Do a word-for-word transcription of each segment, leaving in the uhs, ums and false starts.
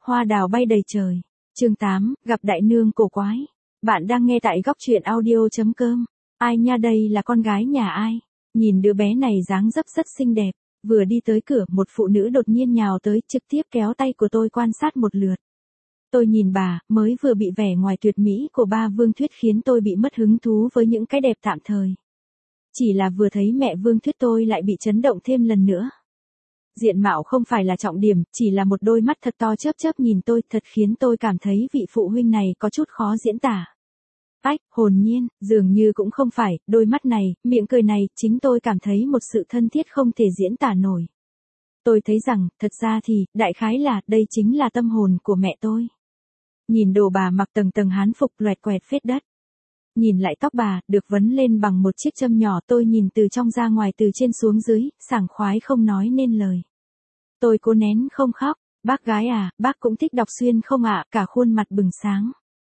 hoa đào bay đầy trời. Chương tám, gặp đại nương cổ quái. Bạn đang nghe tại góc truyện audio chấm com. Ai nha, đây là con gái nhà ai? Nhìn đứa bé này dáng dấp rất xinh đẹp. Vừa đi tới cửa, một phụ nữ đột nhiên nhào tới, trực tiếp kéo tay của tôi quan sát một lượt. Tôi nhìn bà, mới vừa bị vẻ ngoài tuyệt mỹ của ba Vương Thuyết khiến tôi bị mất hứng thú với những cái đẹp tạm thời. Chỉ là vừa thấy mẹ Vương Thuyết tôi lại bị chấn động thêm lần nữa. Diện mạo không phải là trọng điểm, chỉ là một đôi mắt thật to chớp chớp nhìn tôi, thật khiến tôi cảm thấy vị phụ huynh này có chút khó diễn tả. Ách, hồn nhiên, dường như cũng không phải, đôi mắt này, miệng cười này, chính tôi cảm thấy một sự thân thiết không thể diễn tả nổi. Tôi thấy rằng, thật ra thì, đại khái là, đây chính là tâm hồn của mẹ tôi. Nhìn đồ bà mặc tầng tầng hán phục loẹt quẹt phết đất. Nhìn lại tóc bà, được vấn lên bằng một chiếc châm nhỏ, tôi nhìn từ trong ra ngoài từ trên xuống dưới, sảng khoái không nói nên lời. Tôi cố nén không khóc, bác gái à, bác cũng thích đọc xuyên không ạ, cả khuôn mặt bừng sáng.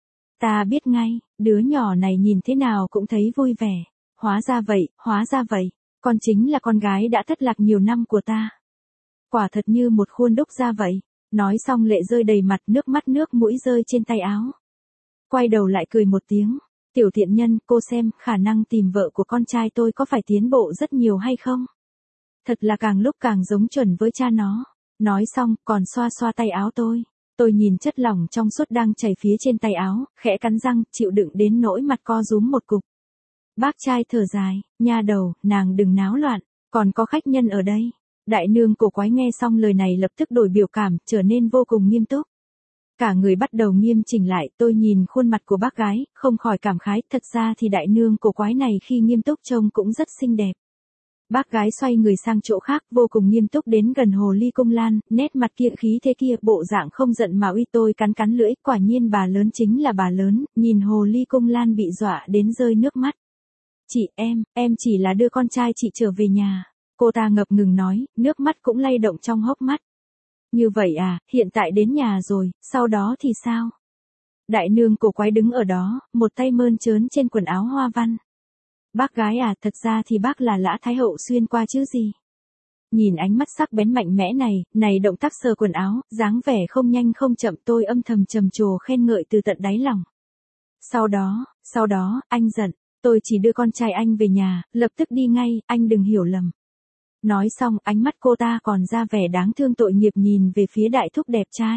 Ta biết ngay, đứa nhỏ này nhìn thế nào cũng thấy vui vẻ. Hóa ra vậy, hóa ra vậy, con chính là con gái đã thất lạc nhiều năm của ta. Quả thật như một khuôn đúc ra vậy. Nói xong lệ rơi đầy mặt, nước mắt nước mũi rơi trên tay áo. Quay đầu lại cười một tiếng. Tiểu thiện nhân, cô xem, khả năng tìm vợ của con trai tôi có phải tiến bộ rất nhiều hay không? Thật là càng lúc càng giống chuẩn với cha nó. Nói xong, còn xoa xoa tay áo tôi. Tôi nhìn chất lỏng trong suốt đang chảy phía trên tay áo, khẽ cắn răng, chịu đựng đến nỗi mặt co rúm một cục. Bác trai thở dài, nha đầu, nàng đừng náo loạn, còn có khách nhân ở đây. Đại nương cổ quái nghe xong lời này lập tức đổi biểu cảm, trở nên vô cùng nghiêm túc. Cả người bắt đầu nghiêm chỉnh lại, tôi nhìn khuôn mặt của bác gái, không khỏi cảm khái, thật ra thì đại nương cổ quái này khi nghiêm túc trông cũng rất xinh đẹp. Bác gái xoay người sang chỗ khác, vô cùng nghiêm túc đến gần hồ ly cung lan, nét mặt kia khí thế kia, bộ dạng không giận mà uy. Tôi cắn cắn lưỡi, quả nhiên bà lớn chính là bà lớn, nhìn hồ ly cung lan bị dọa đến rơi nước mắt. Chị, em, em chỉ là đưa con trai chị trở về nhà. Cô ta ngập ngừng nói, nước mắt cũng lay động trong hốc mắt. Như vậy à, hiện tại đến nhà rồi, sau đó thì sao? Đại nương cổ quái đứng ở đó, một tay mơn trớn trên quần áo hoa văn. Bác gái à, thật ra thì bác là Lã Thái Hậu xuyên qua chứ gì. Nhìn ánh mắt sắc bén mạnh mẽ này, này động tác sờ quần áo, dáng vẻ không nhanh không chậm, tôi âm thầm trầm trồ khen ngợi từ tận đáy lòng. Sau đó, sau đó, anh giận, tôi chỉ đưa con trai anh về nhà, lập tức đi ngay, anh đừng hiểu lầm. Nói xong, ánh mắt cô ta còn ra vẻ đáng thương tội nghiệp nhìn về phía đại thúc đẹp trai.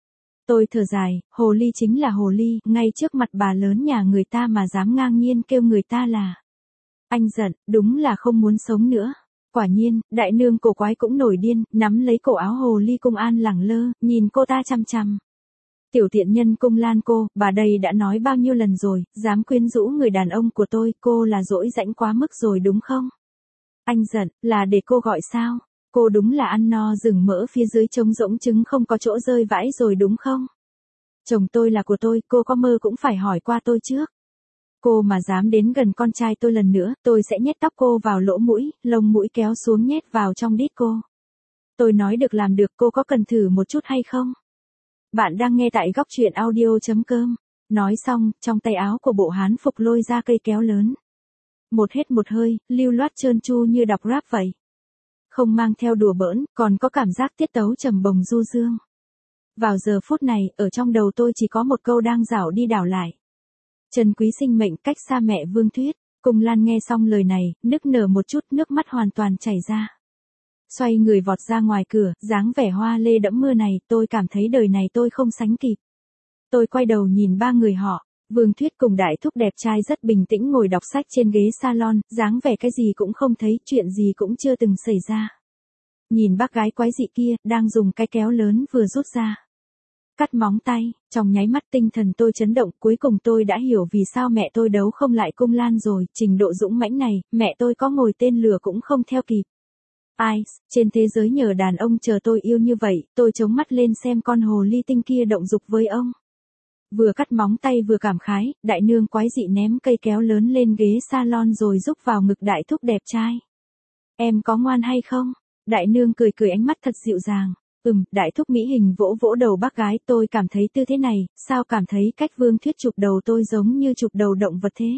Tôi thở dài, hồ ly chính là hồ ly, ngay trước mặt bà lớn nhà người ta mà dám ngang nhiên kêu người ta là. Anh giận, đúng là không muốn sống nữa. Quả nhiên, đại nương cổ quái cũng nổi điên, nắm lấy cổ áo hồ ly cung an lẳng lơ, nhìn cô ta chăm chăm. Tiểu thiện nhân cung lan cô, bà đây đã nói bao nhiêu lần rồi, dám quyến rũ người đàn ông của tôi, cô là dỗi dãnh quá mức rồi đúng không? Anh giận, là để cô gọi sao? Cô đúng là ăn no rừng mỡ phía dưới trống rỗng trứng không có chỗ rơi vãi rồi đúng không? Chồng tôi là của tôi, cô có mơ cũng phải hỏi qua tôi trước. Cô mà dám đến gần con trai tôi lần nữa, tôi sẽ nhét tóc cô vào lỗ mũi, lông mũi kéo xuống nhét vào trong đít cô. Tôi nói được làm được, cô có cần thử một chút hay không? Bạn đang nghe tại góc truyện audio chấm com. Nói xong, trong tay áo của bộ hán phục lôi ra cây kéo lớn. Một hết một hơi, lưu loát trơn tru như đọc rap vậy. Không mang theo đùa bỡn, còn có cảm giác tiết tấu trầm bồng du dương. Vào giờ phút này, ở trong đầu tôi chỉ có một câu đang dảo đi đảo lại. Trần quý sinh mệnh cách xa mẹ Vương Thuyết. Cung Lan nghe xong lời này, nức nở một chút, nước mắt hoàn toàn chảy ra. Xoay người vọt ra ngoài cửa, dáng vẻ hoa lê đẫm mưa này, tôi cảm thấy đời này tôi không sánh kịp. Tôi quay đầu nhìn ba người họ. Vương Thuyết cùng đại thúc đẹp trai rất bình tĩnh ngồi đọc sách trên ghế salon, dáng vẻ cái gì cũng không thấy, chuyện gì cũng chưa từng xảy ra. Nhìn bác gái quái dị kia, đang dùng cái kéo lớn vừa rút ra. Cắt móng tay, trong nháy mắt tinh thần tôi chấn động, cuối cùng tôi đã hiểu vì sao mẹ tôi đấu không lại Cung Lan rồi, trình độ dũng mãnh này, mẹ tôi có ngồi tên lửa cũng không theo kịp. Ai, trên thế giới nhờ đàn ông chờ tôi yêu như vậy, tôi chống mắt lên xem con hồ ly tinh kia động dục với ông. Vừa cắt móng tay vừa cảm khái, đại nương quái dị ném cây kéo lớn lên ghế salon rồi rúc vào ngực đại thúc đẹp trai. Em có ngoan hay không? Đại nương cười cười ánh mắt thật dịu dàng. Ừm, đại thúc mỹ hình vỗ vỗ đầu bác gái, tôi cảm thấy tư thế này, sao cảm thấy cách Vương Thuyết chụp đầu tôi giống như chụp đầu động vật thế?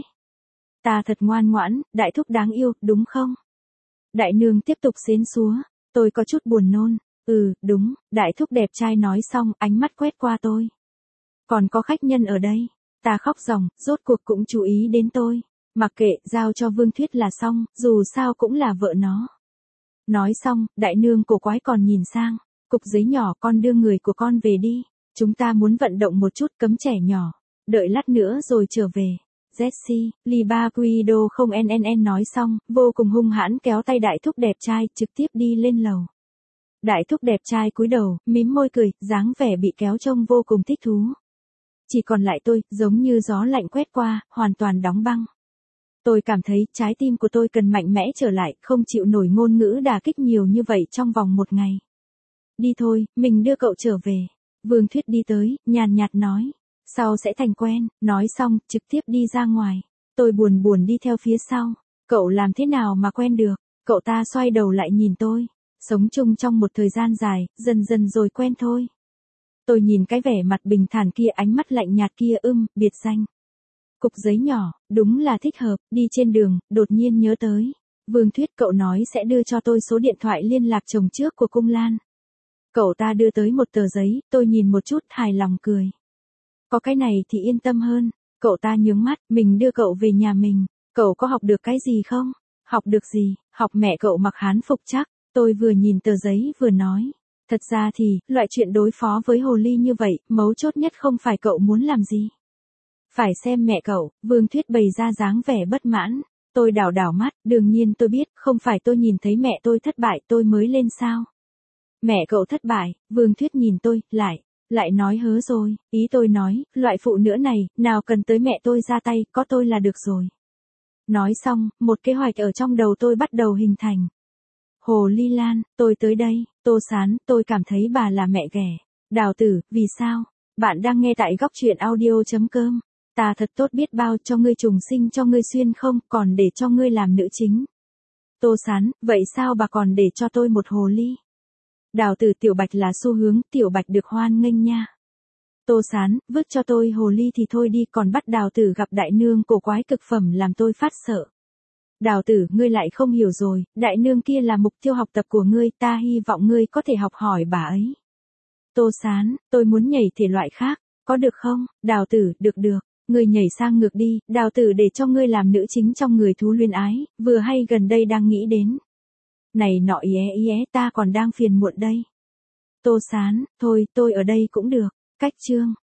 Ta thật ngoan ngoãn, đại thúc đáng yêu, đúng không? Đại nương tiếp tục xến xúa, tôi có chút buồn nôn. Ừ, đúng, đại thúc đẹp trai nói xong, ánh mắt quét qua tôi. Còn có khách nhân ở đây. Ta khóc ròng, rốt cuộc cũng chú ý đến tôi. Mặc kệ, giao cho Vương Thuyết là xong, dù sao cũng là vợ nó. Nói xong, đại nương cổ quái còn nhìn sang. Cục giấy nhỏ, con đưa người của con về đi. Chúng ta muốn vận động một chút, cấm trẻ nhỏ. Đợi lát nữa rồi trở về. Jessie, Liba Guido không nnn nói xong, vô cùng hung hãn kéo tay đại thúc đẹp trai, trực tiếp đi lên lầu. Đại thúc đẹp trai cúi đầu, mím môi cười, dáng vẻ bị kéo trông vô cùng thích thú. Chỉ còn lại tôi, giống như gió lạnh quét qua, hoàn toàn đóng băng. Tôi cảm thấy trái tim của tôi cần mạnh mẽ trở lại, không chịu nổi ngôn ngữ đả kích nhiều như vậy trong vòng một ngày. Đi thôi, mình đưa cậu trở về. Vương Thuyết đi tới, nhàn nhạt nói. Sau sẽ thành quen, nói xong, trực tiếp đi ra ngoài. Tôi buồn buồn đi theo phía sau. Cậu làm thế nào mà quen được? Cậu ta xoay đầu lại nhìn tôi. Sống chung trong một thời gian dài, dần dần rồi quen thôi. Tôi nhìn cái vẻ mặt bình thản kia, ánh mắt lạnh nhạt kia, ưm, biệt danh. Cục giấy nhỏ, đúng là thích hợp, đi trên đường, đột nhiên nhớ tới. Vương Thuyết cậu nói sẽ đưa cho tôi số điện thoại liên lạc chồng trước của Cung Lan. Cậu ta đưa tới một tờ giấy, tôi nhìn một chút, hài lòng cười. Có cái này thì yên tâm hơn. Cậu ta nhướng mắt, mình đưa cậu về nhà mình. Cậu có học được cái gì không? Học được gì? Học mẹ cậu mặc hán phục chắc. Tôi vừa nhìn tờ giấy vừa nói. Thật ra thì, loại chuyện đối phó với hồ ly như vậy, mấu chốt nhất không phải cậu muốn làm gì. Phải xem mẹ cậu. Vương Thuyết bày ra dáng vẻ bất mãn. Tôi đảo đảo mắt, đương nhiên tôi biết, không phải tôi nhìn thấy mẹ tôi thất bại tôi mới lên sao. Mẹ cậu thất bại, Vương Thuyết nhìn tôi, lại, lại nói hớ rồi, ý tôi nói, loại phụ nữ này, nào cần tới mẹ tôi ra tay, có tôi là được rồi. Nói xong, một kế hoạch ở trong đầu tôi bắt đầu hình thành. Hồ Ly Lan, tôi tới đây, Tô Sán, tôi cảm thấy bà là mẹ ghẻ. Đào Tử, vì sao? Bạn đang nghe tại góc truyện audio.com. Ta thật tốt biết bao, cho ngươi trùng sinh cho ngươi xuyên không, còn để cho ngươi làm nữ chính. Tô Sán, vậy sao bà còn để cho tôi một hồ ly? Đào Tử, Tiểu Bạch là xu hướng, Tiểu Bạch được hoan nghênh nha. Tô Sán, vứt cho tôi hồ ly thì thôi đi, còn bắt Đào Tử gặp đại nương cổ quái cực phẩm làm tôi phát sợ. Đào Tử, ngươi lại không hiểu rồi, đại nương kia là mục tiêu học tập của ngươi, ta hy vọng ngươi có thể học hỏi bà ấy. Tô Sán, tôi muốn nhảy thể loại khác, có được không? Đào Tử, được được, ngươi nhảy sang ngược đi, Đào Tử để cho ngươi làm nữ chính trong Người thú luyến ái, vừa hay gần đây đang nghĩ đến. Này nọ ý é ý é, ta còn đang phiền muộn đây. Tô Sán, thôi, tôi ở đây cũng được, cách chương.